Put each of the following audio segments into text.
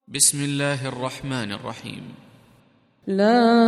بسم الله الرحمن الرحيم. لا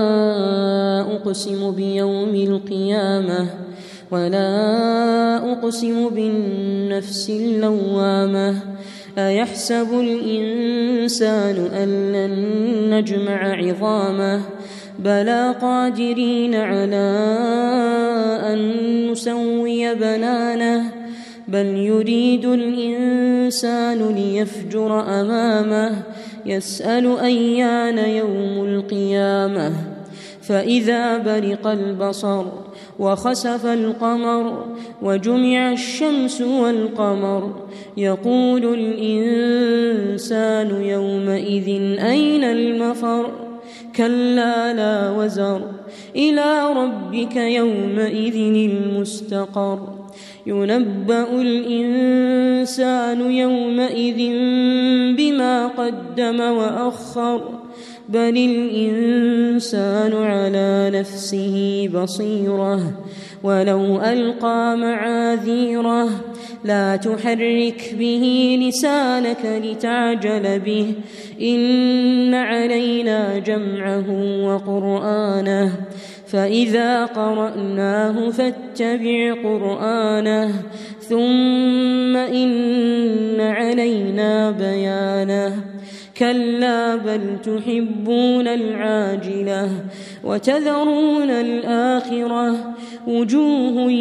أقسم بيوم القيامة ولا أقسم بالنفس اللوامة أيحسب الإنسان أن لن نجمع عظامه بلى قادرين على أن نسوي بنانه بل يريد الإنسان ليفجر أمامه يسأل أيان يوم القيامة فإذا برق البصر وخسف القمر وجمع الشمس والقمر يقول الإنسان يومئذ أين المفر كلا لا وزر إلى ربك يومئذ المستقر ينبأ الإنسان يومئذ بما قدم وأخر بل الإنسان على نفسه بصيرة ولو ألقى معاذيره لا تحرك به لسانك لتعجل به إن علينا جمعه وقرآنه فإذا قرأناه فاتبع قرآنه ثم إن علينا بيانه كلا بل تحبون العاجلة وتذرون الآخرة وجوه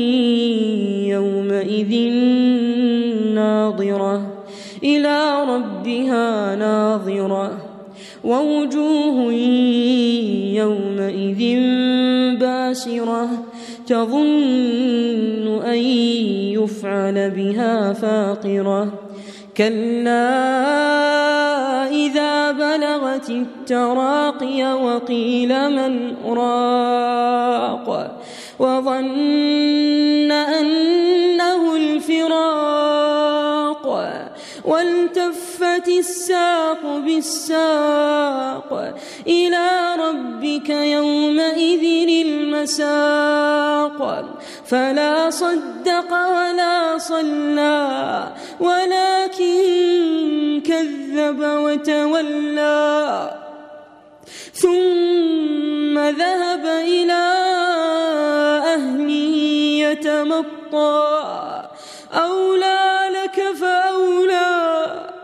يومئذ ناظرة إلى ربها ناظرة ووجوه يومئذ باسرة تظن أن يفعل بها فاقرة كلا إذا بلغت التراقي وقيل من راق وظن أنه الفراق والتفت الساق بالساق إلى ربك يومئذ المساق فلا صدق ولا صلى ولكن كذب وتولى ثم ذهب إلى أهله يتمطى أولى لك فأولى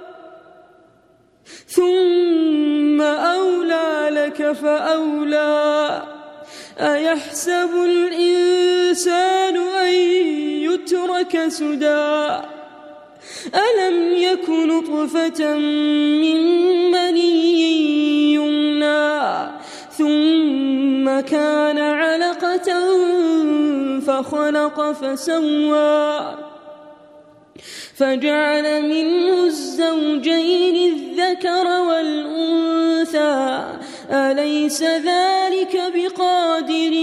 ثم أولى لك فأولى أيحسب الإنسان أن يترك سدى ألم يك نطفة من مني يمنى ثم كان علقة فخلق فسوى فجعل منه الزوجين الذكر والأنثى أليس ذلك بقادر